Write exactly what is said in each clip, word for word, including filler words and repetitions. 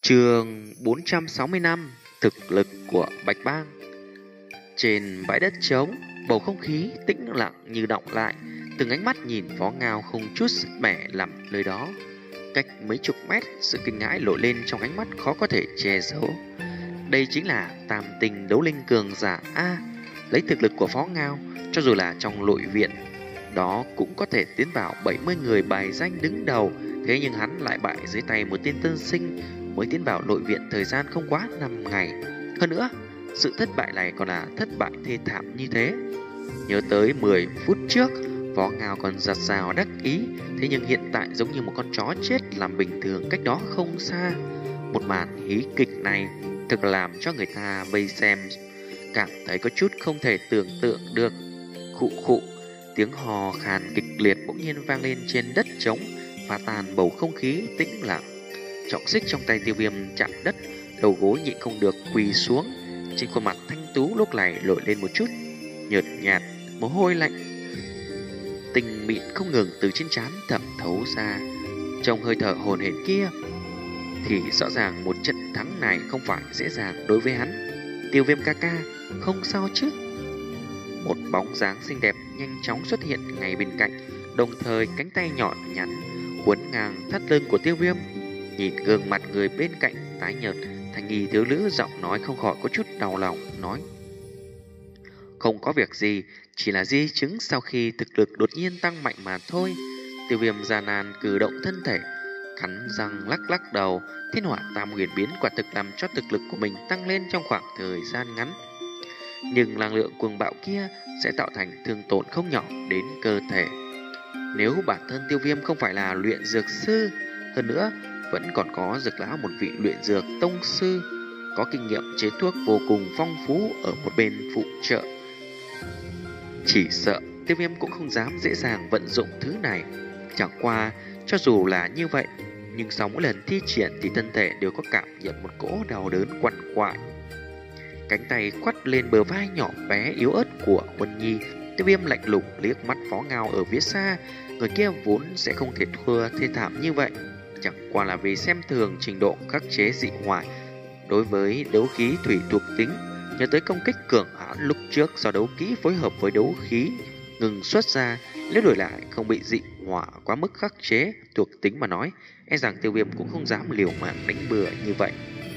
Chương bốn trăm sáu mươi lăm. Thực lực của Bạch Bang. Trên bãi đất trống, bầu không khí tĩnh lặng như đọng lại. Từng ánh mắt nhìn Phó Ngao không chút sức mẻ lắm nơi đó. Cách mấy chục mét, sự kinh ngãi lộ lên trong ánh mắt khó có thể che giấu. Đây chính là tam tinh đấu linh cường giả A. Lấy thực lực của Phó Ngao, cho dù là trong nội viện, đó cũng có thể tiến vào bảy mươi người bài danh đứng đầu. Thế nhưng hắn lại bại dưới tay một tên tân sinh mới tiến vào nội viện thời gian không quá năm ngày. Hơn nữa, sự thất bại này còn là thất bại thê thảm như thế. Nhớ tới mười phút trước, Phó Ngao còn giặt rào đắc ý, thế nhưng hiện tại giống như một con chó chết làm bình thường cách đó không xa. Một màn hí kịch này thực làm cho người ta vây xem cảm thấy có chút không thể tưởng tượng được. Khụ khụ, tiếng hò khàn kịch liệt bỗng nhiên vang lên trên đất trống, phá tan bầu không khí tĩnh lặng. Trọng xích trong tay Tiêu Viêm chạm đất, đầu gối nhịn không được quỳ xuống. Trên khuôn mặt thanh tú lúc này nổi lên một chút nhợt nhạt, mồ hôi lạnh tinh mịn không ngừng từ trên trán thẩm thấu ra. Trong hơi thở hồn hển kia thì rõ ràng một trận thắng này không phải dễ dàng đối với hắn. Tiêu Viêm ca ca, không sao chứ? Một bóng dáng xinh đẹp nhanh chóng xuất hiện ngay bên cạnh, đồng thời cánh tay nhọn nhắn quấn ngang thắt lưng của Tiêu Viêm. Nhìn gương mặt người bên cạnh tái nhợt, Thanh nghi thiếu nữ giọng nói không khỏi có chút đau lòng, nói: không có việc gì, chỉ là di chứng sau khi thực lực đột nhiên tăng mạnh mà thôi. Tiêu Viêm gian nan cử động thân thể, cắn răng lắc lắc đầu. Thiên hỏa tam huyền biến quả thực làm cho thực lực của mình tăng lên trong khoảng thời gian ngắn, nhưng năng lượng cuồng bạo kia sẽ tạo thành thương tổn không nhỏ đến cơ thể. Nếu bản thân Tiêu Viêm không phải là luyện dược sư, hơn nữa vẫn còn có Dược lão một vị luyện dược tông sư có kinh nghiệm chế thuốc vô cùng phong phú ở một bên phụ trợ, chỉ sợ Tiêu Viêm cũng không dám dễ dàng vận dụng thứ này. Chẳng qua cho dù là như vậy, nhưng sau mỗi lần thi triển thì thân thể đều có cảm nhận một cỗ đau đớn quằn quại. Cánh tay quắt lên bờ vai nhỏ bé yếu ớt của Huân Nhi, Tiêu Viêm lạnh lùng liếc mắt Phó Ngao ở phía xa. Người kia vốn sẽ không thể thua thê thảm như vậy, chẳng qua là vì xem thường trình độ khắc chế dị hỏa đối với đấu khí thủy thuộc tính. Nhớ tới công kích cường hãn lúc trước do đấu khí phối hợp với đấu khí ngừng xuất ra, nếu đổi lại không bị dị hỏa quá mức khắc chế thuộc tính mà nói, e rằng Tiêu Viêm cũng không dám liều mạng đánh bừa như vậy.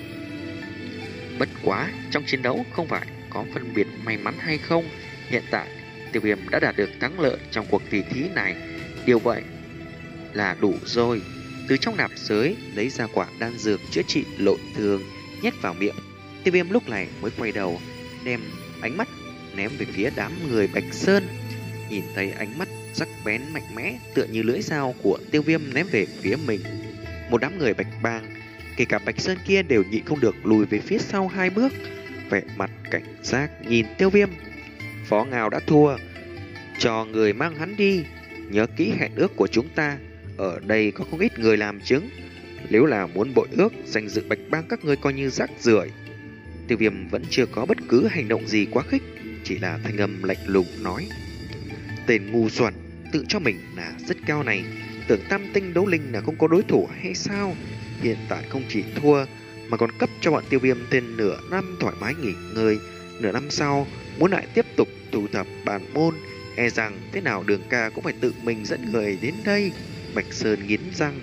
Bất quá, trong chiến đấu không phải có phân biệt may mắn hay không. Hiện tại, Tiêu Viêm đã đạt được thắng lợi trong cuộc tỷ thí này, điều vậy là đủ rồi. Từ trong nạp giới lấy ra quả đan dược chữa trị nội thương nhét vào miệng. Tiêu Viêm lúc này mới quay đầu, đem ánh mắt ném về phía đám người Bạch Sơn. Nhìn thấy ánh mắt sắc bén mạnh mẽ tựa như lưỡi dao của Tiêu Viêm ném về phía mình, một đám người Bạch Bang, kể cả Bạch Sơn kia đều nhịn không được lùi về phía sau hai bước, vẻ mặt cảnh giác nhìn Tiêu Viêm. Phó Ngao đã thua, cho người mang hắn đi. Nhớ kỹ hẹn ước của chúng ta, ở đây có không ít người làm chứng. Nếu là muốn bội ước, danh dự Bạch Bang các ngươi coi như rác rưởi. Tiêu Viêm vẫn chưa có bất cứ hành động gì quá khích, chỉ là thanh âm lạnh lùng nói: tên ngu xuẩn, tự cho mình là rất cao này, tưởng tam tinh đấu linh là không có đối thủ hay sao? Hiện tại không chỉ thua mà còn cấp cho bọn Tiêu Viêm thêm nửa năm thoải mái nghỉ ngơi. Nửa năm sau muốn lại tiếp tục tụ tập bản môn, e rằng thế nào Đường ca cũng phải tự mình dẫn người đến đây. Bạch Sơn nghiến răng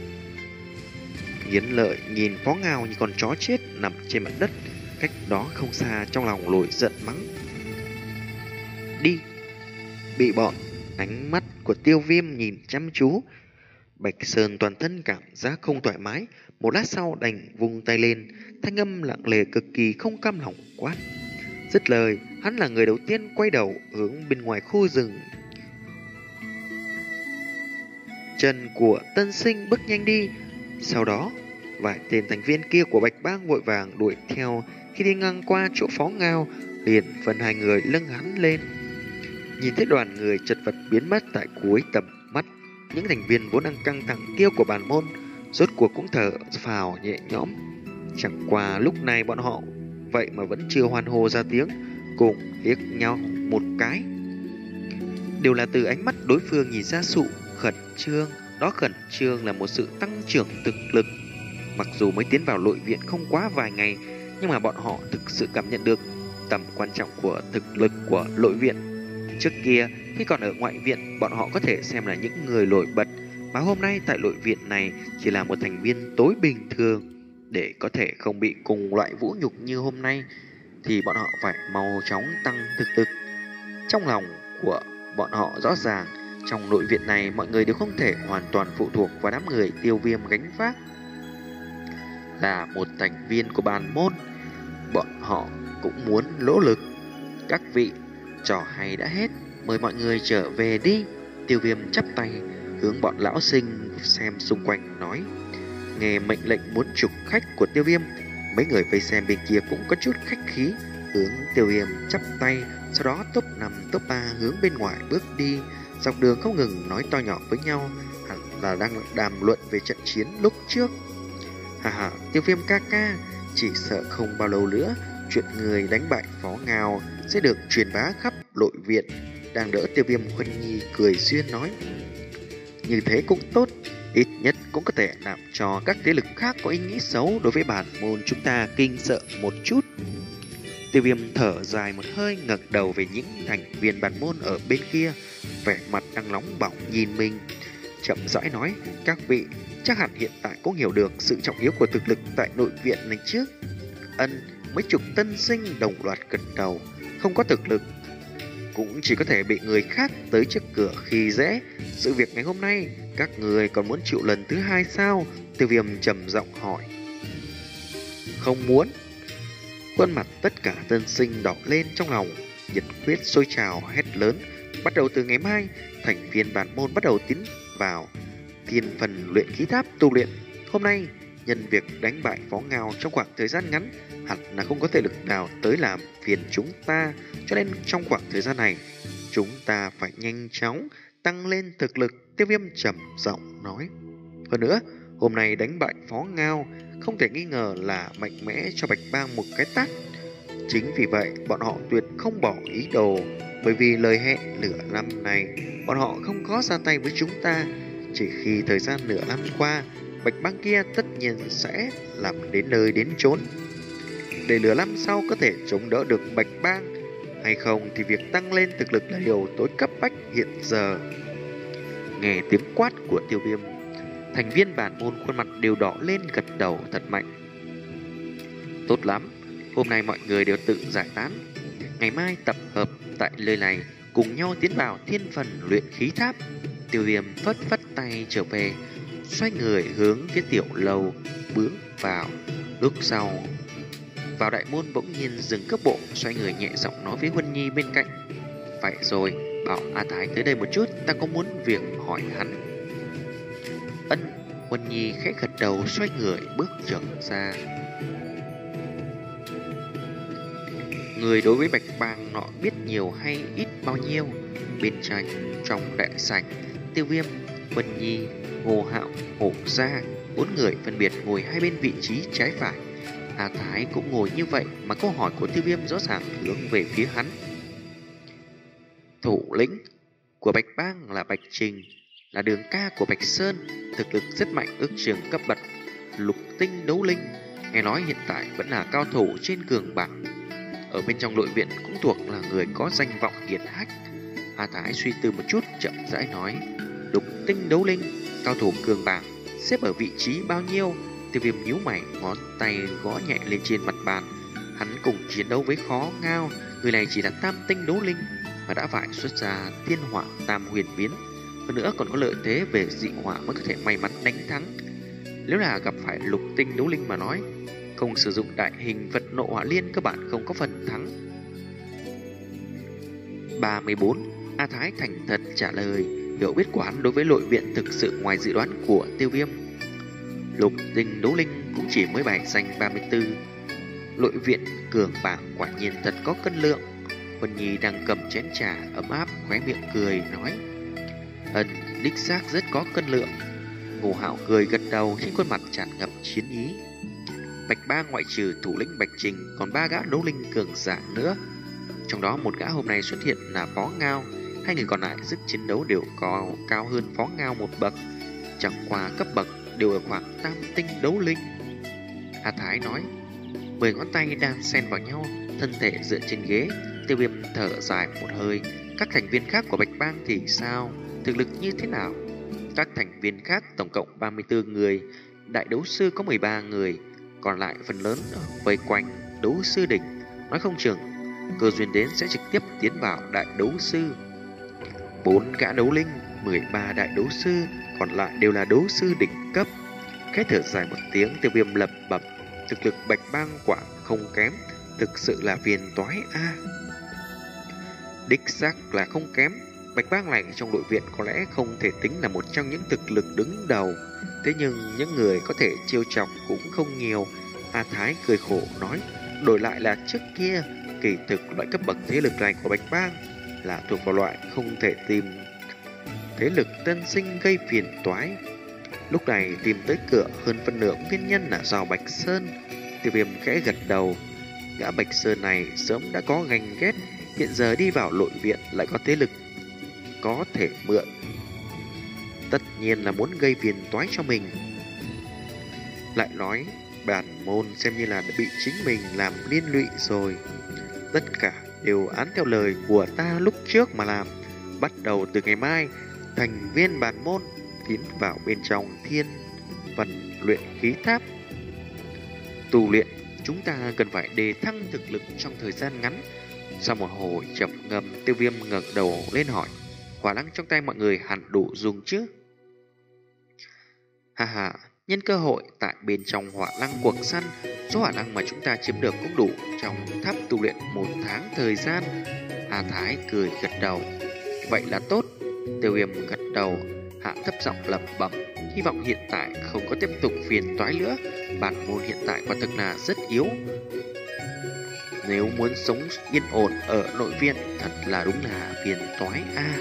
nghiến lợi nhìn Phó Ngao như con chó chết nằm trên mặt đất cách đó không xa, trong lòng nổi giận mắng: đi! Bị bọn ánh mắt của Tiêu Viêm nhìn chăm chú, Bạch Sơn toàn thân cảm giác không thoải mái. Một lát sau đành vung tay lên, thanh âm lặng lề cực kỳ không cam lòng quát. Dứt lời, hắn là người đầu tiên quay đầu hướng bên ngoài khu rừng. Chân của tân sinh bước nhanh đi. Sau đó, vài tên thành viên kia của Bạch Bang vội vàng đuổi theo. Khi đi ngang qua chỗ Phó Ngao, liền phân hai người lưng hắn lên. Nhìn thấy đoàn người chật vật biến mất tại cuối tầm mắt, những thành viên vốn đang căng thẳng kia của bản môn rốt cuộc cũng thở phào nhẹ nhõm. Chẳng qua lúc này bọn họ vậy mà vẫn chưa hoan hô ra tiếng, cùng liếc nhau một cái. Đều là từ ánh mắt đối phương nhìn ra sự khẩn trương. Đó khẩn trương là một sự tăng trưởng thực lực. Mặc dù mới tiến vào nội viện không quá vài ngày, nhưng mà bọn họ thực sự cảm nhận được tầm quan trọng của thực lực của nội viện. Trước kia, khi còn ở ngoại viện, bọn họ có thể xem là những người nổi bật, mà hôm nay tại nội viện này chỉ là một thành viên tối bình thường. Để có thể không bị cùng loại vũ nhục như hôm nay, thì bọn họ phải mau chóng tăng thực lực. Trong lòng của bọn họ rõ ràng, trong nội viện này mọi người đều không thể hoàn toàn phụ thuộc vào đám người Tiêu Viêm gánh vác. Là một thành viên của bàn môn, bọn họ cũng muốn nỗ lực. Các vị, trò hay đã hết, mời mọi người trở về đi. Tiêu Viêm chắp tay hướng bọn lão sinh xem xung quanh nói. Nghe mệnh lệnh muốn trục khách của Tiêu Viêm, mấy người vây xem bên kia cũng có chút khách khí, hướng Tiêu Viêm chắp tay. Sau đó top năm top ba hướng bên ngoài bước đi, dọc đường không ngừng nói to nhỏ với nhau, hẳn là đang đàm luận về trận chiến lúc trước. Hà hà, Tiêu Viêm ca ca, chỉ sợ không bao lâu nữa chuyện người đánh bại Phó Ngao sẽ được truyền bá khắp nội viện. Đang đỡ Tiêu Viêm, Huân Nhi cười duyên nói. Như thế cũng tốt, ít nhất cũng có thể làm cho các thế lực khác có ý nghĩ xấu đối với bản môn chúng ta kinh sợ một chút. Tiêu Viêm thở dài một hơi, ngẩng đầu về những thành viên bản môn ở bên kia, vẻ mặt đang nóng bỏng nhìn mình, chậm rãi nói. Các vị chắc hẳn hiện tại cũng hiểu được sự trọng yếu của thực lực tại nội viện này chứ. Ân, mấy chục tân sinh đồng loạt gật đầu. Không có thực lực cũng chỉ có thể bị người khác tới trước cửa khi dễ. Sự việc ngày hôm nay các người còn muốn chịu lần thứ hai sao? Tiêu Viêm trầm giọng hỏi. Không muốn. Khuôn mặt tất cả tân sinh đỏ lên trong lòng, nhiệt huyết sôi trào hét lớn. Bắt đầu từ ngày mai, thành viên bản môn bắt đầu tiến vào thiên phần luyện khí tháp tu luyện. Hôm nay, nhân việc đánh bại Phó Ngao trong khoảng thời gian ngắn, hẳn là không có thể lực nào tới làm phiền chúng ta. Cho nên trong khoảng thời gian này, chúng ta phải nhanh chóng tăng lên thực lực. Tiêu Viêm trầm giọng nói. Hơn nữa, hôm nay đánh bại Phó Ngao không thể nghi ngờ là mạnh mẽ cho Bạch Bang một cái tát. Chính vì vậy, bọn họ tuyệt không bỏ ý đồ. Bởi vì lời hẹn nửa năm này, bọn họ không có ra tay với chúng ta. Chỉ khi thời gian nửa năm qua, Bạch Bang kia tất nhiên sẽ làm đến nơi đến chốn. Để nửa năm sau có thể chống đỡ được Bạch Bang hay không thì việc tăng lên thực lực là điều tối cấp bách hiện giờ. Nghe tiếng quát của Tiêu Viêm, thành viên bản môn khuôn mặt đều đỏ lên, gật đầu thật mạnh. Tốt lắm, hôm nay mọi người đều tự giải tán. Ngày mai tập hợp tại nơi này, cùng nhau tiến vào thiên phần luyện khí tháp. Tiêu Viêm phất phất tay trở về, xoay người hướng phía tiểu lầu bước vào. Lúc sau vào đại môn bỗng nhiên dừng cước bộ, xoay người nhẹ giọng nói với Huân Nhi bên cạnh. Vậy rồi, bảo A Thái tới đây một chút, ta có muốn việc hỏi hắn. Ân. Huân Nhi khẽ gật đầu, xoay người bước trở ra. Người đối với Bạch Bang nọ biết nhiều hay ít bao nhiêu? Bên tranh trong đại sảnh, Tiêu Viêm, Huân Nhi, Ngô Hạo, Hổ Gia, bốn người phân biệt ngồi hai bên vị trí trái phải. A Thái cũng ngồi như vậy, mà câu hỏi của Tiêu Viêm rõ ràng hướng về phía hắn. Thủ lĩnh của Bạch Bang là Bạch Trình, là đường ca của Bạch Sơn, thực lực rất mạnh, ước chừng cấp bậc lục tinh đấu linh. Nghe nói hiện tại vẫn là cao thủ trên cường bảng. Ở bên trong nội viện cũng thuộc là người có danh vọng hiển hách. A Thái suy tư một chút, chậm rãi nói. Lục tinh đấu linh, cao thủ cường bảng, xếp ở vị trí bao nhiêu? Tiêu Viêm nhíu mày, ngón tay gõ nhẹ lên trên mặt bàn. Hắn cùng chiến đấu với Khó Ngao, người này chỉ là tam tinh đấu linh mà đã phải xuất ra thiên hỏa tam huyền biến. Hơn nữa còn có lợi thế về dị hỏa mới có thể may mắn đánh thắng. Nếu là gặp phải lục tinh đấu linh mà nói, không sử dụng đại hình vật nộ hỏa liên cơ bản không có phần thắng. ba mươi bốn. A Thái thành thật trả lời. Hiểu biết của hắn đối với nội viện thực sự ngoài dự đoán của Tiêu Viêm. Lục tinh đấu linh cũng chỉ mới bài danh ba mươi tư. Nội viện cường bảng quả nhiên thật có cân lượng. Huân Nhi đang cầm chén trà ấm áp, khóe miệng cười nói. Ân, đích xác rất có cân lượng. Ngô Hạo cười gật đầu, trên khuôn mặt tràn ngập chiến ý. Bạch Bang ngoại trừ thủ lĩnh Bạch Trình, còn ba gã đấu linh cường giả nữa. Trong đó một gã hôm nay xuất hiện là Phó Ngao. Hai người còn lại sức chiến đấu đều có cao hơn Phó Ngao một bậc, chẳng qua cấp bậc đều ở khoảng tam tinh đấu linh. Hà Thái nói. Mười ngón tay đang xen vào nhau, thân thể dựa trên ghế. Tiêu Viêm thở dài một hơi. Các thành viên khác của Bạch Bang thì sao? Thực lực như thế nào? Các thành viên khác tổng cộng ba mươi tư người, đại đấu sư có mười ba người, còn lại phần lớn ở vây quanh đấu sư đỉnh. Nói không chừng cơ duyên đến sẽ trực tiếp tiến vào đại đấu sư. Bốn gã đấu linh, mười ba đại đấu sư, còn lại đều là đấu sư đỉnh cấp. Khẽ thở dài một tiếng, Tiêu Viêm lẩm bẩm, thực lực Bạch Bang quả không kém, thực sự là phiền toái a. À. Đích xác là không kém. Bạch Bang này trong đội viện có lẽ không thể tính là một trong những thực lực đứng đầu, thế nhưng những người có thể chiêu chọc cũng không nhiều. A Thái cười khổ nói, đổi lại là trước kia, kỳ thực loại cấp bậc thế lực này của Bạch Bang là thuộc vào loại không thể tìm thế lực tân sinh gây phiền toái. Lúc này tìm tới cửa hơn phân nửa nguyên nhân là do Bạch Sơn. Tiêu Viêm khẽ gật đầu. Gã Bạch Sơn này sớm đã có ganh ghét, hiện giờ đi vào nội viện lại có thế lực có thể mượn, tất nhiên là muốn gây phiền toái cho mình. Lại nói bản môn xem như là đã bị chính mình làm liên lụy rồi. Tất cả đều án theo lời của ta lúc trước mà làm. Bắt đầu từ ngày mai, thành viên bản môn tiến vào bên trong thiên phần luyện khí tháp tu luyện. Chúng ta cần phải đề thăng thực lực trong thời gian ngắn. Sau một hồi trầm ngâm, Tiêu Viêm ngẩng đầu lên hỏi, hỏa lăng trong tay mọi người hẳn đủ dùng chứ? Ha ha, nhân cơ hội tại bên trong hỏa lăng cuộc săn, số hỏa lăng mà chúng ta chiếm được cũng đủ trong tháp tu luyện một tháng thời gian. Hà Thái cười gật đầu. Vậy là tốt. Tiêu Viêm gật đầu, hạ thấp giọng lẩm bẩm, hy vọng hiện tại không có tiếp tục phiền toái nữa. Bản môn hiện tại quả thực là rất yếu. Nếu muốn sống yên ổn ở nội viện, thật là đúng là phiền toái a. À.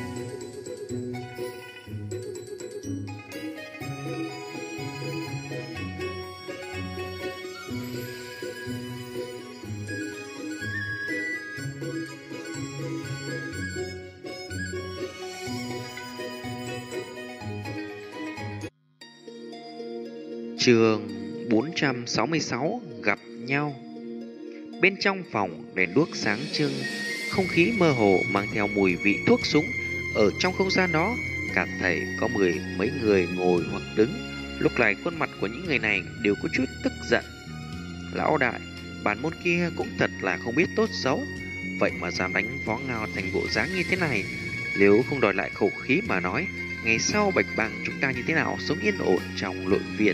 Chương bốn trăm sáu mươi sáu, gặp nhau. Bên trong phòng đèn đuốc sáng trưng, không khí mơ hồ mang theo mùi vị thuốc súng. Ở trong không gian đó, cả thầy có mười mấy người ngồi hoặc đứng. Lúc này khuôn mặt của những người này đều có chút tức giận. Lão đại, bản môn kia cũng thật là không biết tốt xấu, vậy mà dám đánh Phó Ngao thành bộ dáng như thế này. Nếu không đòi lại khẩu khí mà nói, ngày sau Bạch Bang chúng ta như thế nào sống yên ổn trong nội viện.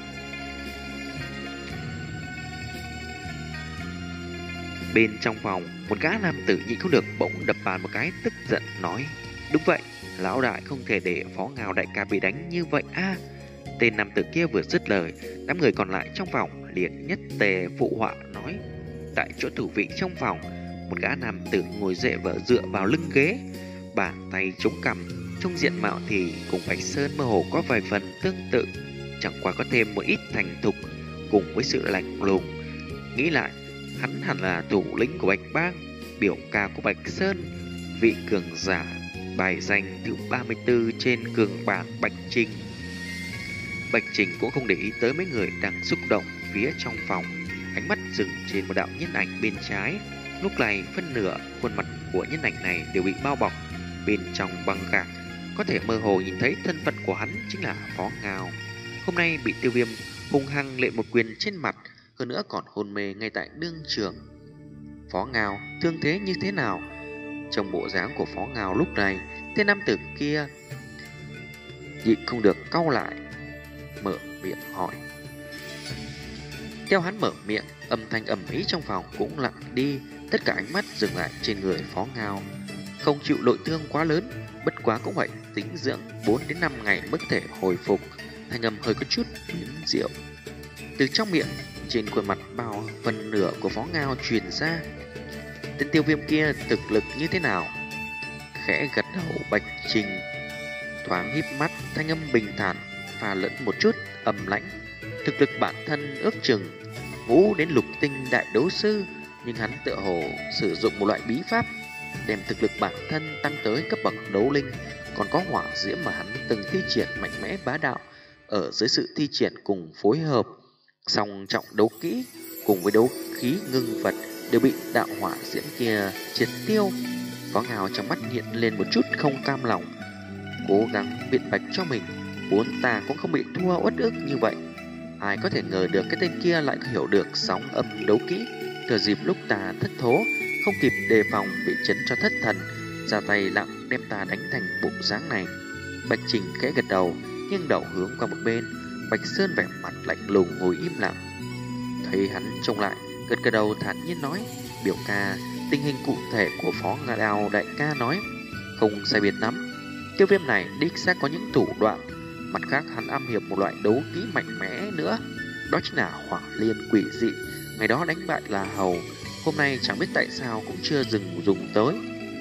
Bên trong phòng, một gã nam tử nhịn không được bỗng đập bàn một cái, tức giận nói, đúng vậy, lão đại không thể để Phó Ngao đại ca bị đánh như vậy a. À. Tên nam tử kia vừa dứt lời, đám người còn lại trong phòng liền nhất tề phụ họa nói. Tại chỗ thủ vị trong phòng, một gã nam tử ngồi dậy vợ dựa vào lưng ghế, bàn tay chống cằm, trong diện mạo thì cùng Bạch Sơn mơ hồ có vài phần tương tự, chẳng qua có thêm một ít thành thục cùng với sự lạnh lùng. Nghĩ lại, hắn hẳn là thủ lĩnh của Bạch Bang, biểu ca của Bạch Sơn, vị cường giả bài danh thứ ba mươi tư trên cường bảng Bạch Trình. Bạch Trình cũng không để ý tới mấy người đang xúc động phía trong phòng, ánh mắt dừng trên một đạo nhân ảnh bên trái. Lúc này phân nửa khuôn mặt của nhân ảnh này đều bị bao bọc bên trong băng gạc, có thể mơ hồ nhìn thấy thân phận của hắn chính là Phó Ngao. Hôm nay bị Tiêu Viêm hung hăng lệ một quyền trên mặt, hơn nữa còn hôn mê ngay tại đương trường. Phó Ngao thương thế như thế nào? Trong bộ dáng của Phó Ngao lúc này, tên nam tử kia nhịn không được cau lại, mở miệng hỏi. Theo hắn mở miệng, âm thanh ầm ĩ trong phòng cũng lặng đi, tất cả ánh mắt dừng lại trên người Phó Ngao. Không chịu nội thương quá lớn, bất quá cũng phải tính dưỡng bốn đến năm ngày mới có thể hồi phục. Thanh âm hơi có chút biến diệu từ trong miệng, trên khuôn mặt bao phần nửa của Phó Ngao truyền ra. Tên Tiêu Viêm kia thực lực như thế nào? Khẽ gật đầu Bạch Trình thoáng híp mắt, thanh âm bình thản pha lẫn một chút âm lãnh. Thực lực bản thân ước chừng ngũ đến lục tinh đại đấu sư, nhưng hắn tựa hồ sử dụng một loại bí pháp đem thực lực bản thân tăng tới cấp bậc đấu linh, còn có hỏa diễm mà hắn từng thi triển mạnh mẽ bá đạo. Ở dưới sự thi triển cùng phối hợp, Song trọng đấu kỹ cùng với đấu khí ngưng vật đều bị đạo hỏa diễm kia triệt tiêu. Phó Ngao trong mắt hiện lên một chút không cam lòng, cố gắng biện bạch cho mình, vốn ta cũng không bị thua uất ức như vậy. Ai có thể ngờ được cái tên kia lại hiểu được sóng âm đấu kỹ, thừa dịp lúc ta thất thố, không kịp đề phòng bị chấn cho thất thần, ra tay lặng đem ta đánh thành bộ dáng này. Bạch Trình khẽ gật đầu, nghiêng đầu hướng qua một bên. Bạch Sơn vẻ mặt lạnh lùng ngồi im lặng. Thấy hắn trông lại, gật gật đầu thản nhiên nói: "Biểu ca, tình hình cụ thể của Phó Nga Đao đại ca nói không sai biệt lắm. Tiêu Viêm này đích xác có những thủ đoạn, mặt khác hắn am hiểu một loại đấu kỹ mạnh mẽ nữa, đó chính là hỏa liên quỷ dị. Ngày đó đánh bại là Hầu, hôm nay chẳng biết tại sao cũng chưa dừng dùng tới.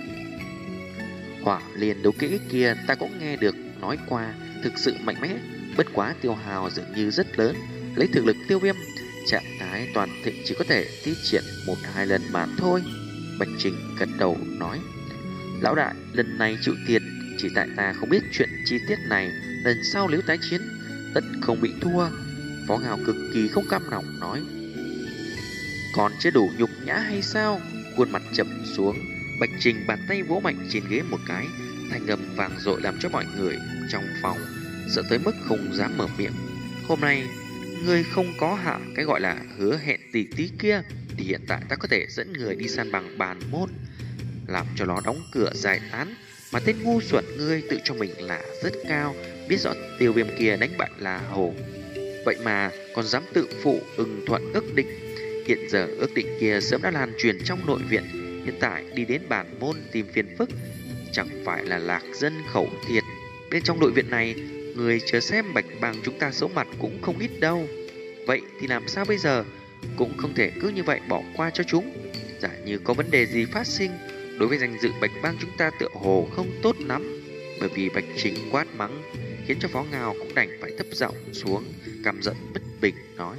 Hỏa liên đấu kỹ kia ta cũng nghe được nói qua, thực sự mạnh mẽ, bất quá tiêu hào dường như rất lớn. Lấy thực lực Tiêu Viêm, trạng thái toàn thịnh chỉ có thể thi triển một hai lần mà thôi." Bạch Trình gật đầu nói: "Lão đại, lần này chịu tiền chỉ tại ta không biết chuyện chi tiết này, lần sau nếu tái chiến tất không bị thua." Phó Ngao cực kỳ không cam lòng nói: "Còn chưa đủ nhục nhã hay sao?" Khuôn mặt trầm xuống, Bạch Trình bàn tay vỗ mạnh trên ghế một cái, thanh âm vang dội làm cho mọi người trong phòng sợ tới mức không dám mở miệng. "Hôm nay ngươi không có hạ cái gọi là hứa hẹn tỷ tí kia, thì hiện tại ta có thể dẫn người đi san bằng bàn môn, làm cho nó đóng cửa giải tán. Mà tên ngu xuẩn ngươi tự cho mình là rất cao, biết rõ Tiêu Viêm kia đánh bại là Hồ, vậy mà còn dám tự phụ ưng thuận ước định. Hiện giờ ước định kia sớm đã lan truyền trong nội viện, hiện tại đi đến bản môn tìm phiền phức, chẳng phải là lạc dân khẩu thiệt. Bên trong nội viện này, người chờ xem Bạch Bang chúng ta xấu mặt cũng không ít đâu. Vậy thì làm sao bây giờ? Cũng không thể cứ như vậy bỏ qua cho chúng. Giả như có vấn đề gì phát sinh, đối với danh dự Bạch Bang chúng ta tựa hồ không tốt lắm." Bởi vì Bạch Trình quát mắng, khiến cho Phó Ngao cũng đành phải thấp giọng xuống, căm giận bất bình nói.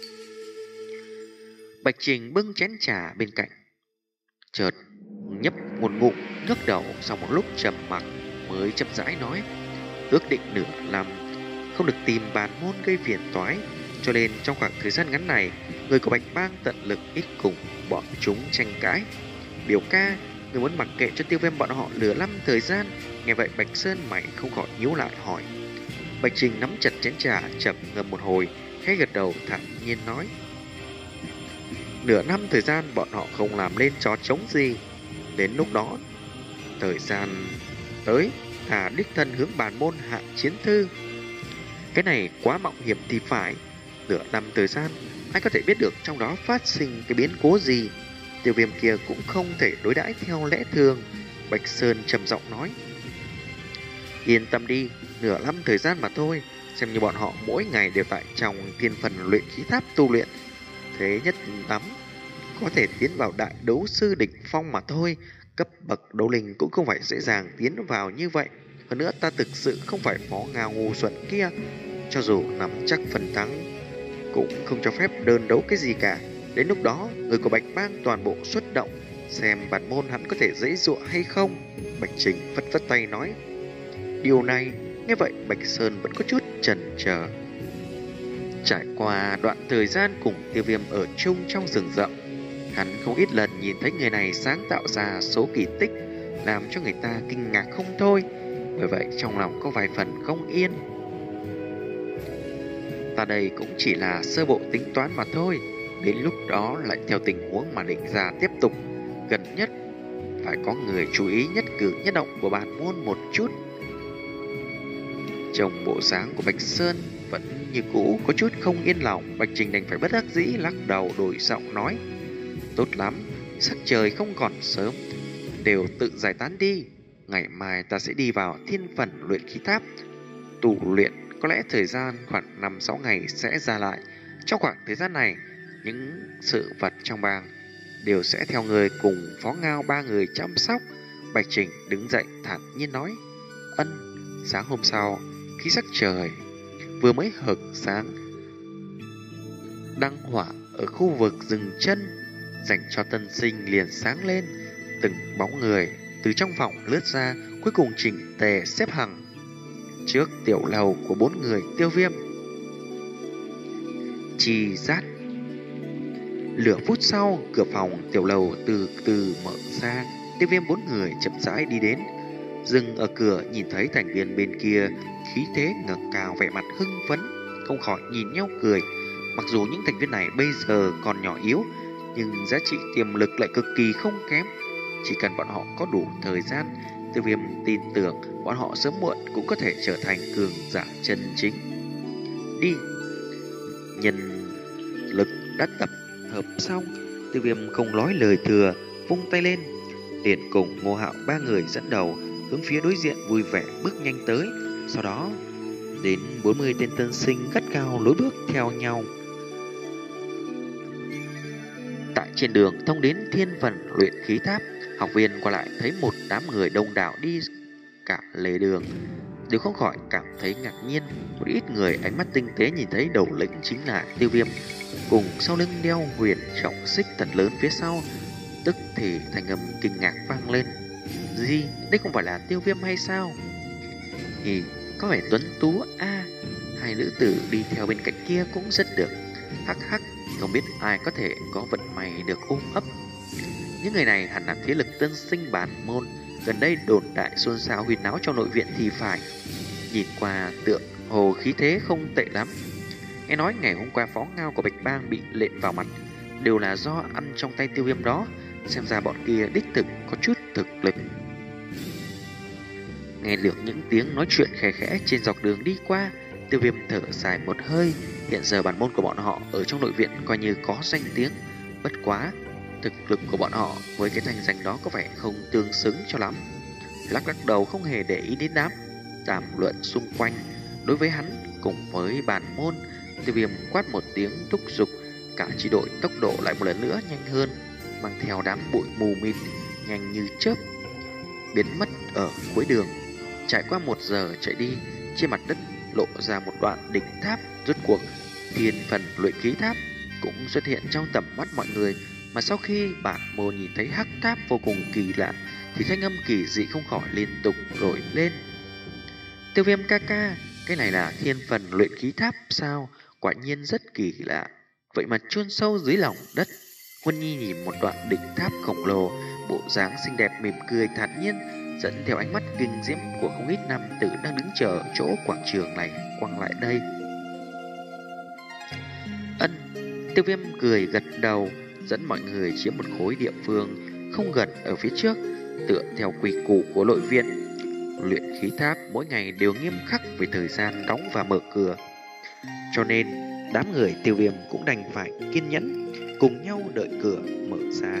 Bạch Trình bưng chén trà bên cạnh, chợt nhấp một ngụm nước đầu, sau một lúc trầm mặc mới chậm rãi nói: "Ước định nửa năm không được tìm bàn môn gây phiền toái, cho nên trong khoảng thời gian ngắn này, người của Bạch Bang tận lực ít cùng bọn chúng tranh cãi. Biểu ca, người muốn mặc kệ cho Tiêu Viêm bọn họ lừa năm thời gian?" Nghe vậy Bạch Sơn mày không khỏi nhíu lại hỏi. Bạch Trình nắm chặt chén trà, chậm ngâm một hồi, khẽ gật đầu thản nhiên nói: "Nửa năm thời gian bọn họ không làm lên trò trống gì, đến lúc đó thời gian tới thà đích thân hướng bàn môn hạ chiến thư. Cái này quá mạo hiểm thì phải. Nửa năm thời gian, ai có thể biết được trong đó phát sinh cái biến cố gì. Tiêu Viêm kia cũng không thể đối đãi theo lẽ thường." Bạch Sơn trầm giọng nói: "Yên tâm đi, nửa năm thời gian mà thôi, xem như bọn họ mỗi ngày đều tại trong thiên phần luyện khí tháp tu luyện. Thế nhất lắm có thể tiến vào đại đấu sư đỉnh phong mà thôi, cấp bậc đấu linh cũng không phải dễ dàng tiến vào như vậy. Hơn nữa ta thực sự không phải Phó Ngao ngu xuẩn kia, cho dù nắm chắc phần thắng cũng không cho phép đơn đấu cái gì cả. Đến lúc đó, người của Bạch Bang toàn bộ xuất động, xem bản môn hắn có thể dễ dụa hay không." Bạch Trình phất phất tay nói. Điều này, nghe vậy Bạch Sơn vẫn có chút chần chờ. Trải qua đoạn thời gian cùng Tiêu Viêm ở chung trong rừng rậm, hắn không ít lần nhìn thấy người này sáng tạo ra số kỳ tích, làm cho người ta kinh ngạc không thôi. Bởi vậy trong lòng có vài phần không yên. Ta đây cũng chỉ là sơ bộ tính toán mà thôi, đến lúc đó lại theo tình huống mà định ra tiếp tục. Gần nhất phải có người chú ý nhất cử nhất động của bản môn một chút. Trông bộ dáng của Bạch Sơn vẫn như cũ có chút không yên lòng, Bạch Trình đành phải bất đắc dĩ lắc đầu đổi giọng nói: "Tốt lắm, sắc trời không còn sớm, đều tự giải tán đi. Ngày mai ta sẽ đi vào thiên phần luyện khí tháp tu luyện, có lẽ thời gian khoảng năm sáu ngày sẽ ra lại. Trong khoảng thời gian này, những sự vật trong bang đều sẽ theo người cùng Phó Ngao ba người chăm sóc." Bạch Trình đứng dậy thản nhiên nói. Ân. Sáng hôm sau, khi sắc trời vừa mới hửng sáng, đăng hỏa ở khu vực rừng chân dành cho tân sinh liền sáng lên. Từng bóng người từ trong phòng lướt ra, cuối cùng chỉnh tề xếp hàng trước tiểu lầu của bốn người Tiêu Viêm. Chi rát. Lửa phút sau, cửa phòng tiểu lầu từ từ mở ra. Tiêu Viêm bốn người chậm rãi đi đến, dừng ở cửa, nhìn thấy thành viên bên kia khí thế ngẩng cao, vẻ mặt hưng phấn, không khỏi nhìn nhau cười. Mặc dù những thành viên này bây giờ còn nhỏ yếu, nhưng giá trị tiềm lực lại cực kỳ không kém. Chỉ cần bọn họ có đủ thời gian, Tiêu Viêm tin tưởng bọn họ sớm muộn cũng có thể trở thành cường giả chân chính. Đi. Nhân lực đã tập hợp xong, Tiêu Viêm không nói lời thừa, vung tay lên, liền cùng Ngô Hạo ba người dẫn đầu hướng phía đối diện vui vẻ bước nhanh tới. Sau đó đến bốn mươi tên tân sinh gắt gao lối bước theo nhau. Tại trên đường thông đến Thiên Phần luyện khí tháp, học viên qua lại thấy một đám người đông đảo đi cả lề đường, đều không khỏi cảm thấy ngạc nhiên. Một ít người ánh mắt tinh tế nhìn thấy đầu lĩnh chính là Tiêu Viêm, cùng sau lưng đeo huyền trọng xích thật lớn phía sau, tức thì thành âm kinh ngạc vang lên. Gì? Đây không phải là Tiêu Viêm hay sao? Thì có vẻ tuấn tú a à, hai nữ tử đi theo bên cạnh kia cũng rất được. Hắc hắc, không biết ai có thể có vận may được ôm ấp. Những người này hẳn là thế lực tân sinh bản môn, gần đây đồn đại xôn xao huyên náo trong nội viện thì phải. Nhìn qua tượng hồ khí thế không tệ lắm. Nghe nói ngày hôm qua phó ngao của Bạch Bang bị lện vào mặt, đều là do ăn trong tay Tiêu Viêm đó. Xem ra bọn kia đích thực có chút thực lực. Nghe được những tiếng nói chuyện khẽ khẽ trên dọc đường đi qua, Tiêu Viêm thở dài một hơi. Hiện giờ bản môn của bọn họ ở trong nội viện coi như có danh tiếng, bất quá thực lực của bọn họ với cái thành danh đó có vẻ không tương xứng cho lắm. Lắc lắc đầu không hề để ý đến đám đàm luận xung quanh. Đối với hắn cùng với bản môn, Tiêu Viêm quát một tiếng thúc giục cả chi đội tốc độ lại một lần nữa nhanh hơn, mang theo đám bụi mù mịt nhanh như chớp biến mất ở cuối đường. Trải qua một giờ chạy đi, trên mặt đất lộ ra một đoạn đỉnh tháp. Rốt cuộc Thiên Phần luyện khí tháp cũng xuất hiện trong tầm mắt mọi người. Mà sau khi bản môn nhìn thấy hắc tháp vô cùng kỳ lạ, thì thanh âm kỳ dị không khỏi liên tục nổi lên. Tiêu Viêm ca ca, cái này là Thiên Phần luyện khí tháp sao? Quả nhiên rất kỳ lạ, vậy mà chôn sâu dưới lòng đất. Huân Nhi nhìn một đoạn đỉnh tháp khổng lồ, bộ dáng xinh đẹp mỉm cười thản nhiên, dẫn theo ánh mắt kinh diễm của không ít nam tử đang đứng chờ chỗ quảng trường này quăng lại đây. Ân. Tiêu Viêm cười gật đầu, dẫn mọi người chiếm một khối địa phương không gần ở phía trước. Tựa theo quy củ của nội viện, luyện khí tháp mỗi ngày đều nghiêm khắc về thời gian đóng và mở cửa, cho nên đám người Tiêu Viêm cũng đành phải kiên nhẫn cùng nhau đợi cửa mở ra.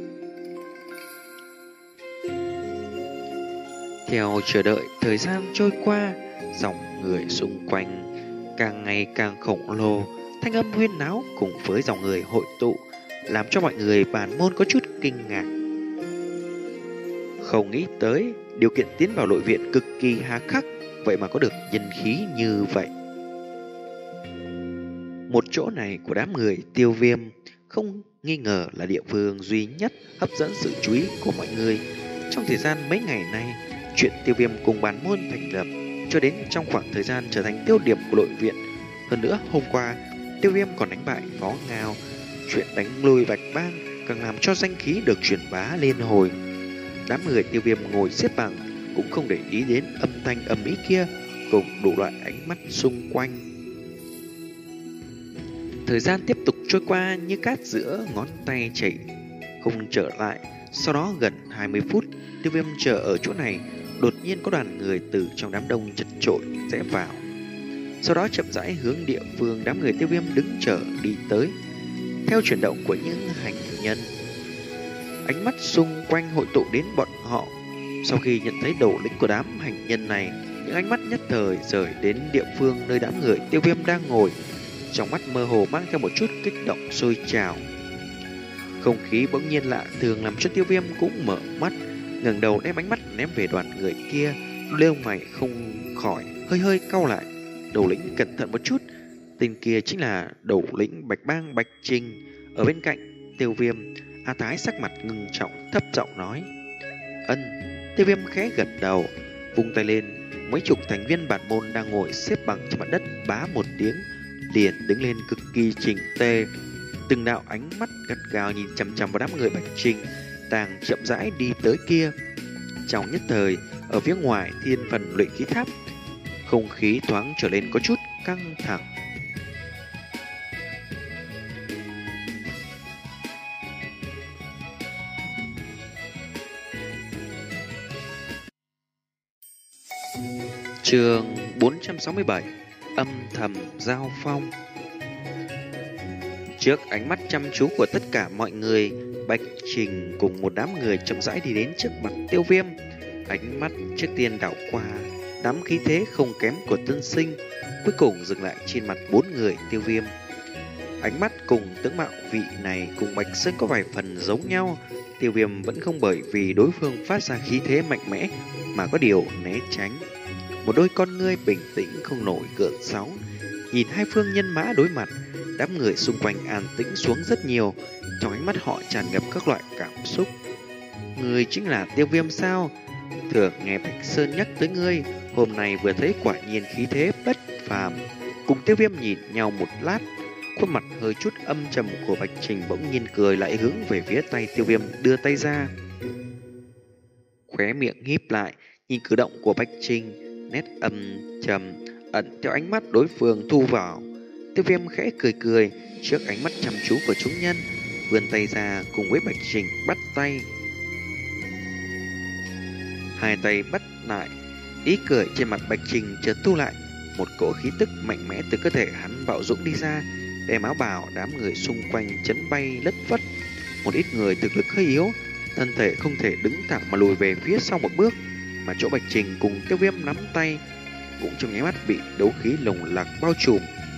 Theo chờ đợi thời gian trôi qua, dòng người xung quanh càng ngày càng khổng lồ, thanh âm huyên náo cùng với dòng người hội tụ làm cho mọi người bản môn có chút kinh ngạc. Không nghĩ tới điều kiện tiến vào nội viện cực kỳ hà khắc, vậy mà có được nhân khí như vậy. Một chỗ này của đám người Tiêu Viêm không nghi ngờ là địa phương duy nhất hấp dẫn sự chú ý của mọi người. Trong thời gian mấy ngày nay, chuyện Tiêu Viêm cùng bản môn thành lập cho đến trong khoảng thời gian trở thành tiêu điểm của nội viện. Hơn nữa, hôm qua Tiêu Viêm còn đánh bại Phó Ngao, chuyện đánh lui Bạch Bang càng làm cho danh khí được truyền bá liên hồi. Đám người Tiêu Viêm ngồi xếp bằng cũng không để ý đến âm thanh ầm ĩ kia cùng đủ loại ánh mắt xung quanh. Thời gian tiếp tục trôi qua như cát giữa ngón tay chảy không trở lại. Sau đó gần hai mươi phút, Tiêu Viêm chờ ở chỗ này, đột nhiên có đoàn người từ trong đám đông chật chội rẽ vào. Sau đó chậm rãi hướng địa phương đám người Tiêu Viêm đứng chờ đi tới. Theo chuyển động của những hành nhân, ánh mắt xung quanh hội tụ đến bọn họ. Sau khi nhận thấy đầu lĩnh của đám hành nhân này, những ánh mắt nhất thời rời đến địa phương nơi đám người Tiêu Viêm đang ngồi, trong mắt mơ hồ mang theo một chút kích động sôi trào. Không khí bỗng nhiên lạ thường làm cho Tiêu Viêm cũng mở mắt, ngẩng đầu đem ánh mắt ném về đoàn người kia, lông mày không khỏi hơi hơi cau lại. Đầu lĩnh cẩn thận một chút, tên kia chính là đầu lĩnh Bạch Bang Bạch Trình. Ở bên cạnh Tiêu Viêm, A Thái sắc mặt ngưng trọng thấp giọng nói: Ân. Tiêu Viêm khẽ gật đầu, vung tay lên, mấy chục thành viên bản môn đang ngồi xếp bằng trên mặt đất bá một tiếng liền đứng lên cực kỳ chỉnh tề. Từng đạo ánh mắt gắt gao nhìn chằm chằm vào đám người Bạch Trình đang chậm rãi đi tới kia. Trong nhất thời, ở phía ngoài thiên phần luyện khí tháp, không khí thoáng trở lên có chút căng thẳng. Chương bốn trăm sáu mươi bảy: Âm thầm giao phong. Trước ánh mắt chăm chú của tất cả mọi người, Bạch Trình cùng một đám người chậm rãi đi đến trước mặt Tiêu Viêm. Ánh mắt trước tiên đảo qua đám khí thế không kém của Tân Sinh, cuối cùng dừng lại trên mặt bốn người Tiêu Viêm. Ánh mắt cùng tướng mạo vị này cùng Bạch Sơn có vài phần giống nhau. Tiêu Viêm vẫn không bởi vì đối phương phát ra khí thế mạnh mẽ mà có điều né tránh. Một đôi con ngươi bình tĩnh không nổi gợn sóng, nhìn hai phương nhân mã đối mặt. Đám người xung quanh an tĩnh xuống rất nhiều, trong ánh mắt họ tràn ngập các loại cảm xúc. Người chính là Tiêu Viêm sao? Thường nghe Bạch Sơn nhắc tới ngươi, hôm nay vừa thấy quả nhiên khí thế bất phàm. Cùng Tiêu Viêm nhìn nhau một lát, khuôn mặt hơi chút âm trầm của Bạch Trình bỗng nhiên cười lại hướng về phía tay Tiêu Viêm đưa tay ra. Khóe miệng híp lại, nhìn cử động của Bạch Trình, nét âm trầm ẩn theo ánh mắt đối phương thu vào. Tiêu Viêm khẽ cười cười trước ánh mắt chăm chú của chúng nhân, vươn tay ra cùng với Bạch Trình bắt tay. Hai tay bắt lại, ý cười trên mặt Bạch Trình chợt thu lại, một cỗ khí tức mạnh mẽ từ cơ thể hắn bạo dũng đi ra, đem áo bào đám người xung quanh chấn bay lất phất. Một ít người thực lực hơi yếu, thân thể không thể đứng thẳng mà lùi về phía sau một bước, mà chỗ Bạch Trình cùng Tiêu Viêm nắm tay cũng trong nháy mắt bị đấu khí lồng lạc bao trùm.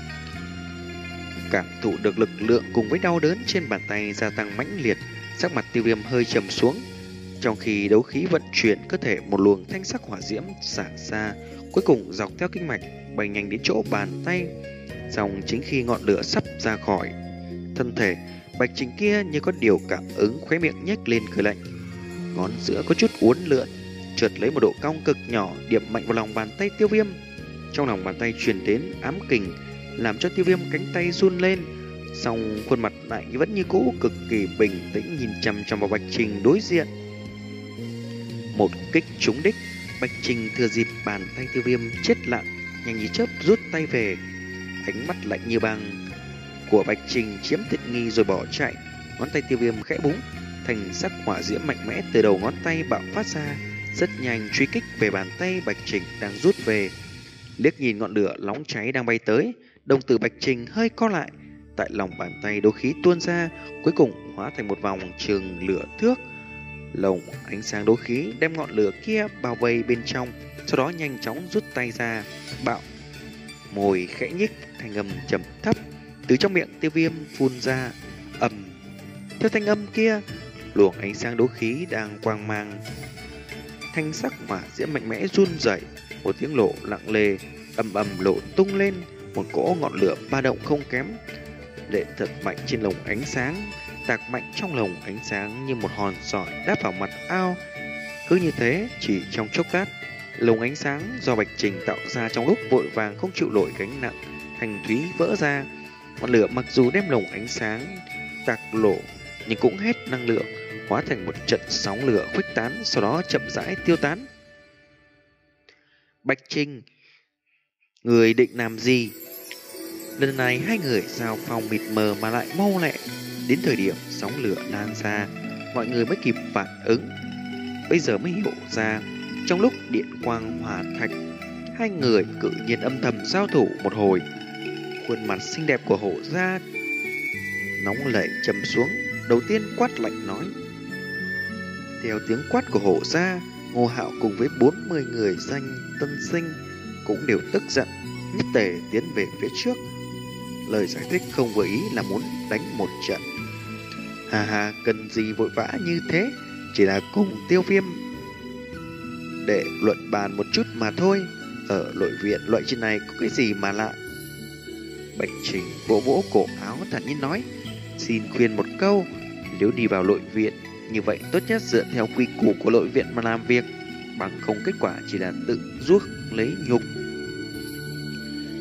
Cảm thụ được lực lượng cùng với đau đớn trên bàn tay gia tăng mãnh liệt, sắc mặt Tiêu Viêm hơi trầm xuống. Trong khi đấu khí vận chuyển cơ thể, một luồng thanh sắc hỏa diễm xả ra, cuối cùng dọc theo kinh mạch bay nhanh đến chỗ bàn tay. Xong chính khi ngọn lửa sắp ra khỏi thân thể, Bạch Trình kia như có điều cảm ứng, khóe miệng nhếch lên cười lạnh, ngón giữa có chút uốn lượn, chợt lấy một độ cong cực nhỏ điểm mạnh vào lòng bàn tay Tiêu Viêm. Trong lòng bàn tay truyền đến ám kình, làm cho Tiêu Viêm cánh tay run lên, song khuôn mặt lại vẫn như cũ cực kỳ bình tĩnh nhìn chằm chằm vào Bạch Trình đối diện. Một kích trúng đích, Bạch Trình thừa dịp bàn tay Tiêu Viêm chết lặng, nhanh như chớp rút tay về. Ánh mắt lạnh như băng của Bạch Trình chiếm tiện nghi rồi bỏ chạy. Ngón tay Tiêu Viêm khẽ búng, thành sắc hỏa diễm mạnh mẽ từ đầu ngón tay bạo phát ra, rất nhanh truy kích về bàn tay Bạch Trình đang rút về. Liếc nhìn ngọn lửa nóng cháy đang bay tới, đồng tử Bạch Trình hơi co lại. Tại lòng bàn tay đấu khí tuôn ra, cuối cùng hóa thành một vòng trường lửa thước. Lồng ánh sáng đấu khí đem ngọn lửa kia bao vây bên trong, sau đó nhanh chóng rút tay ra, bạo. Môi khẽ nhích, thanh âm trầm thấp từ trong miệng Tiêu Viêm phun ra, ầm. Theo thanh âm kia, luồng ánh sáng đấu khí đang quang mang thanh sắc hỏa diễm mạnh mẽ run rẩy, một tiếng lộ lặng lề ầm ầm lộ tung lên, một cỗ ngọn lửa ba động không kém, lệ thật mạnh trên lồng ánh sáng, tạc mạnh trong lồng ánh sáng như một hòn sỏi đáp vào mặt ao. Cứ như thế, chỉ trong chốc lát, lồng ánh sáng do Bạch Trình tạo ra trong lúc vội vàng không chịu nổi gánh nặng, thành thúy vỡ ra. Ngọn lửa mặc dù đem lồng ánh sáng tạc lộ, nhưng cũng hết năng lượng, hóa thành một trận sóng lửa khuếch tán, sau đó chậm rãi tiêu tán. Bạch Trình, người định làm gì? Lần này hai người giao phong mịt mờ mà lại mau lẹ. Đến thời điểm sóng lửa lan ra, mọi người mới kịp phản ứng. Bây giờ mới hiểu ra, trong lúc điện quang hỏa thạch, hai người cự nhiên âm thầm giao thủ một hồi. Khuôn mặt xinh đẹp của Hổ Gia nóng lệ trầm xuống, đầu tiên quát lạnh nói. Theo tiếng quát của Hổ Gia, Ngô Hạo cùng với bốn mươi người danh Tân Sinh cũng đều tức giận, nhất tề tiến về phía trước. Lời giải thích không vừa ý là muốn đánh một trận. Hà hà, cần gì vội vã như thế, chỉ là cùng Tiêu Viêm để luận bàn một chút mà thôi. Ở nội viện loại chuyện này có cái gì mà lạ? Bạch Trình vỗ vỗ cổ áo thản nhiên nói, xin khuyên một câu, nếu đi vào nội viện như vậy tốt nhất dựa theo quy củ của nội viện mà làm việc, bằng không kết quả chỉ là tự chuốc lấy nhục.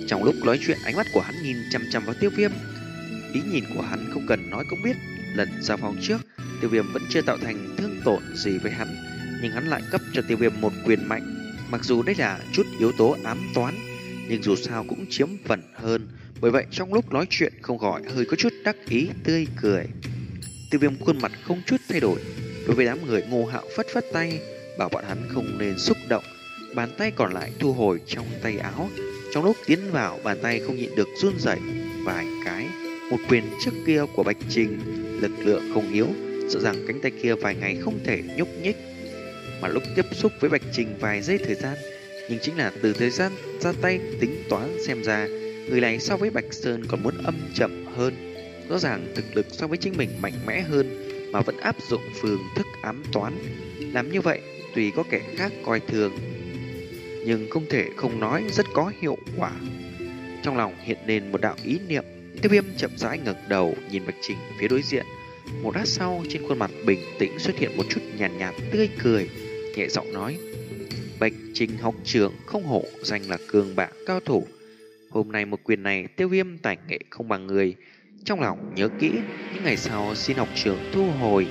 Trong lúc nói chuyện, ánh mắt của hắn nhìn chằm chằm vào Tiêu Viêm. Ý nhìn của hắn không cần nói cũng biết, lần giao phong trước, Tiêu Viêm vẫn chưa tạo thành thương tổn gì với hắn, nhưng hắn lại cấp cho Tiêu Viêm một quyền mạnh. Mặc dù đây là chút yếu tố ám toán, nhưng dù sao cũng chiếm phần hơn. Bởi vậy trong lúc nói chuyện không khỏi hơi có chút đắc ý tươi cười. Tiêu Viêm khuôn mặt không chút thay đổi. Đối với đám người Ngô Hạo phất phất tay, bảo bọn hắn không nên xúc động. Bàn tay còn lại thu hồi trong tay áo. Trong lúc tiến vào, bàn tay không nhịn được run rẩy vài cái. Một quyền trước kia của Bạch Trình, lực lượng không yếu, sợ rằng cánh tay kia vài ngày không thể nhúc nhích. Mà lúc tiếp xúc với Bạch Trình vài giây thời gian, nhưng chính là từ thời gian ra tay tính toán xem ra, người này so với Bạch Sơn còn muốn âm chậm hơn. Rõ ràng thực lực so với chính mình mạnh mẽ hơn, mà vẫn áp dụng phương thức ám toán. Làm như vậy, tuy có kẻ khác coi thường, nhưng không thể không nói rất có hiệu quả. Trong lòng hiện lên một đạo ý niệm, Tiêu Viêm chậm rãi ngẩng đầu nhìn Bạch Trình phía đối diện. Một lát sau, trên khuôn mặt bình tĩnh xuất hiện một chút nhàn nhạt, nhạt tươi cười, nhẹ giọng nói: Bạch Trình học trưởng không hổ danh là cường bạo cao thủ. Hôm nay một quyền này Tiêu Viêm tài nghệ không bằng người. Trong lòng nhớ kỹ, những ngày sau xin học trưởng thu hồi.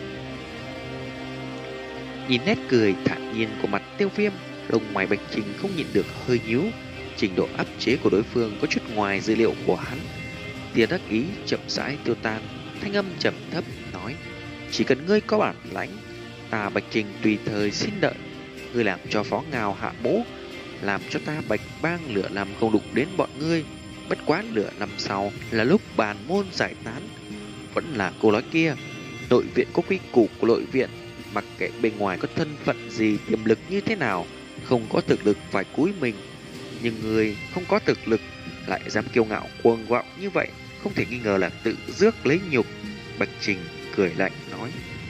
Nhìn nét cười thản nhiên của mặt Tiêu Viêm, lông mày Bạch Trình không nhịn được hơi nhíu. Trình độ áp chế của đối phương có chút ngoài dữ liệu của hắn. Tia đắc ý chậm rãi tiêu tan, thanh âm trầm thấp nói: chỉ cần ngươi có bản lãnh, ta Bạch Trình tùy thời xin đợi. Ngươi làm cho Phó Ngao hạ mũ, làm cho ta Bạch Bang lửa làm không đụng đến bọn ngươi. Bất quá lửa năm sau là lúc bàn môn giải tán. Vẫn là câu nói kia, nội viện có quy củ của nội viện, mặc kệ bên ngoài có thân phận gì, tiềm lực như thế nào, không có thực lực phải cúi mình. Nhưng người không có thực lực lại dám kiêu ngạo cuồng vọng như vậy, không thể nghi ngờ là tự rước lấy nhục. Bạch Trình cười lạnh nói.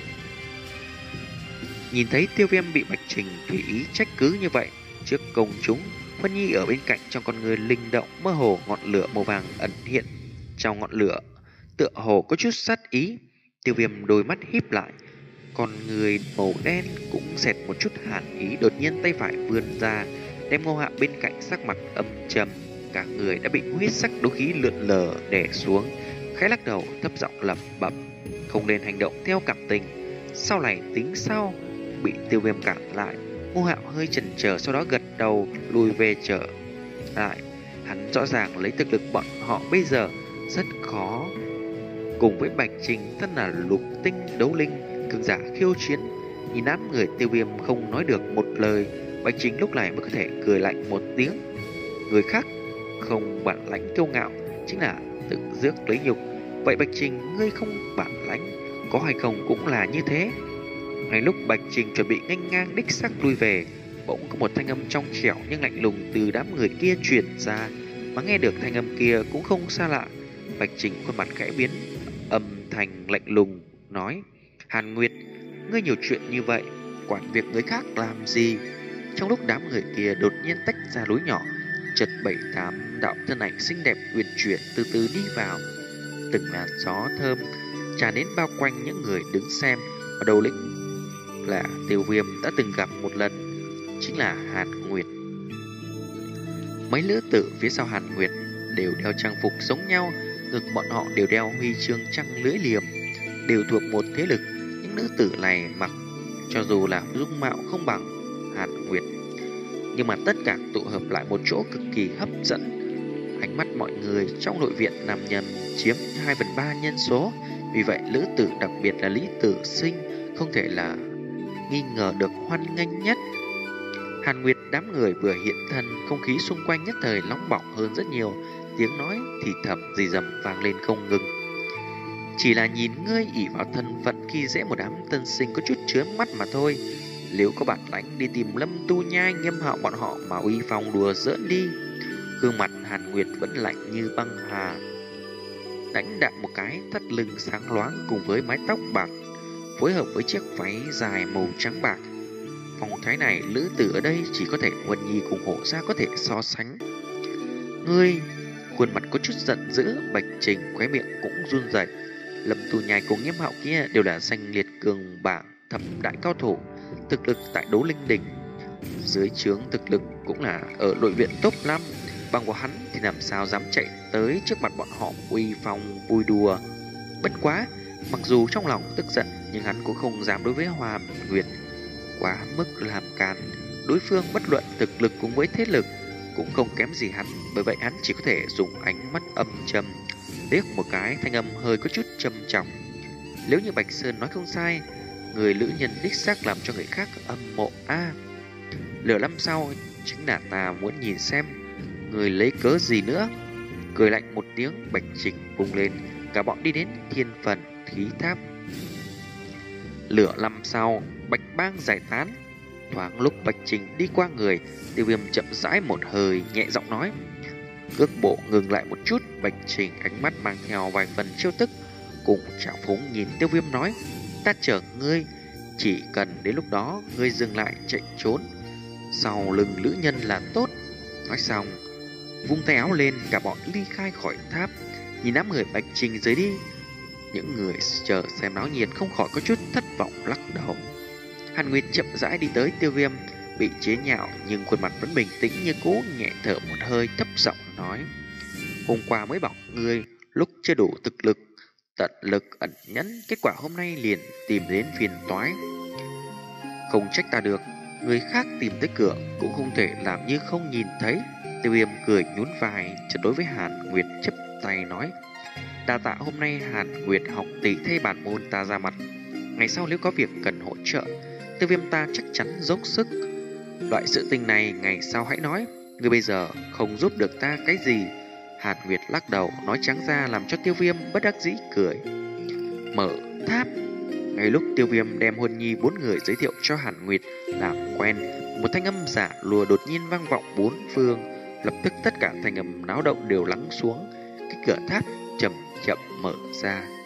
Nhìn thấy Tiêu Viêm bị Bạch Trình tùy ý trách cứ như vậy trước công chúng, Vân Nhi ở bên cạnh trong con người linh động, mơ hồ ngọn lửa màu vàng ẩn hiện trong ngọn lửa, tựa hồ có chút sát ý. Tiêu Viêm đôi mắt híp lại, con người màu đen cũng xẹt một chút hàn ý. Đột nhiên tay phải vươn ra, đem Ngô Hạ bên cạnh sắc mặt âm trầm, cả người đã bị huyết sắc đấu khí lượn lờ đè xuống, khẽ lắc đầu thấp giọng lẩm bẩm: không nên hành động theo cảm tình, sau này tính sau. Bị Tiêu Viêm cản lại, Ngô Hạo hơi chần chờ, sau đó gật đầu lùi về trở lại. Hắn rõ ràng lấy thực lực bọn họ bây giờ rất khó cùng với Bạch Trình thân là lục tinh đấu linh cường giả khiêu chiến. Nhìn đám người Tiêu Viêm không nói được một lời, Bạch Trình lúc này mới có thể cười lạnh một tiếng. Người khác không bản lãnh kiêu ngạo chính là tự rước lấy nhục. Vậy Bạch Trình, ngươi không bản lãnh có hay không cũng là như thế. Ngay lúc Bạch Trình chuẩn bị nghênh ngang đích xác lui về, bỗng có một thanh âm trong trẻo nhưng lạnh lùng từ đám người kia truyền ra. Mà nghe được thanh âm kia cũng không xa lạ. Bạch Trình khuôn mặt khẽ biến, âm thanh lạnh lùng nói: Hàn Nguyệt, ngươi nhiều chuyện như vậy, quản việc người khác làm gì? Trong lúc đám người kia đột nhiên tách ra lối nhỏ, chợt bảy tám đạo thân ảnh xinh đẹp uyển chuyển từ từ đi vào. Từng làn gió thơm tràn đến bao quanh những người đứng xem. Và đầu lĩnh là Tiêu Viêm đã từng gặp một lần, chính là Hàn Nguyệt. Mấy nữ tử phía sau Hàn Nguyệt đều đeo trang phục giống nhau, ngực bọn họ đều đeo huy chương trăng lưỡi liềm, đều thuộc một thế lực. Những nữ tử này mặc cho dù là dung mạo không bằng Hàn Nguyệt, nhưng mà tất cả tụ hợp lại một chỗ cực kỳ hấp dẫn. Ánh mắt mọi người trong nội viện nam nhân chiếm hai phần ba nhân số, vì vậy nữ tử, đặc biệt là Lý Tử Sinh, không thể là nghi ngờ được hoan nghênh nhất. Hàn Nguyệt đám người vừa hiện thân, không khí xung quanh nhất thời nóng bỏng hơn rất nhiều, tiếng nói thì thầm rì rầm vang lên không ngừng. Chỉ là nhìn ngươi ỷ vào thân phận khi dễ một đám tân sinh có chút chướng mắt mà thôi. Nếu có bản lãnh đi tìm Lâm Tu Nhai, Nghiêm Hạo bọn họ mà uy phong đùa giỡn đi. Gương mặt Hàn Nguyệt vẫn lạnh như băng hà, đánh đạm một cái, thắt lưng sáng loáng cùng với mái tóc bạc phối hợp với chiếc váy dài màu trắng bạc. Phong thái này nữ tử ở đây chỉ có thể Vân Nhi cùng Hổ Gia có thể so sánh. Ngươi, khuôn mặt có chút giận dữ, Bạch Trình khóe miệng cũng run rẩy. Lâm Tu Nhai cùng Nghiêm Hạo kia đều là danh liệt cường bảng thập đại cao thủ, thực lực tại đấu linh đỉnh, dưới trướng thực lực cũng là ở nội viện top năm. Bằng của hắn thì làm sao dám chạy tới trước mặt bọn họ uy phong vui đùa. Bất quá, mặc dù trong lòng tức giận nhưng hắn cũng không dám đối với Hoa Nguyệt quá mức làm càn. Đối phương bất luận thực lực cùng với thế lực cũng không kém gì hắn, bởi vậy hắn chỉ có thể dùng ánh mắt âm trầm liếc một cái, thanh âm hơi có chút trầm trọng. Nếu như Bạch Sơn nói không sai, người nữ nhân đích xác làm cho người khác âm mộ a. À, lửa năm sau chính là ta muốn nhìn xem người lấy cớ gì nữa. Cười lạnh một tiếng, Bạch Trình vung lên, cả bọn đi đến thiên phần khí tháp. Lửa năm sau, Bạch Bang giải tán. Thoáng lúc Bạch Trình đi qua người, Tiêu Viêm chậm rãi một hơi nhẹ giọng nói. Cước bộ ngừng lại một chút, Bạch Trình ánh mắt mang theo vài phần chiêu tức, cùng trào phúng nhìn Tiêu Viêm nói: ta chờ ngươi, chỉ cần đến lúc đó ngươi dừng lại chạy trốn sau lưng nữ nhân là tốt. Nói xong, vung tay áo lên, cả bọn ly khai khỏi tháp. Nhìn đám người Bạch Trình rời đi, những người chờ xem náo nhiệt không khỏi có chút thất vọng lắc đầu. Hàn Nguyệt chậm rãi đi tới Tiêu Viêm, bị chế nhạo nhưng khuôn mặt vẫn bình tĩnh như cũ, nhẹ thở một hơi thấp giọng nói: hôm qua mới bảo ngươi lúc chưa đủ thực lực tận lực ẩn nhẫn, kết quả hôm nay liền tìm đến phiền toái. Không trách ta được, người khác tìm tới cửa cũng không thể làm như không nhìn thấy. Tiêu Viêm cười nhún vai, chợt đối với Hàn Nguyệt chắp tay nói: đa tạ hôm nay Hàn Nguyệt học tỷ thay bản môn ta ra mặt, ngày sau nếu có việc cần hỗ trợ, Tiêu Viêm ta chắc chắn dốc sức. Loại sự tình này ngày sau hãy nói, người bây giờ không giúp được ta cái gì. Hàn Nguyệt lắc đầu nói trắng ra, làm cho Tiêu Viêm bất đắc dĩ cười. Mở tháp. Ngay lúc Tiêu Viêm đem Huân Nhi bốn người giới thiệu cho Hàn Nguyệt làm quen, một thanh âm giả lùa đột nhiên vang vọng bốn phương. Lập tức tất cả thanh âm náo động đều lắng xuống. Cái cửa tháp chậm chậm mở ra.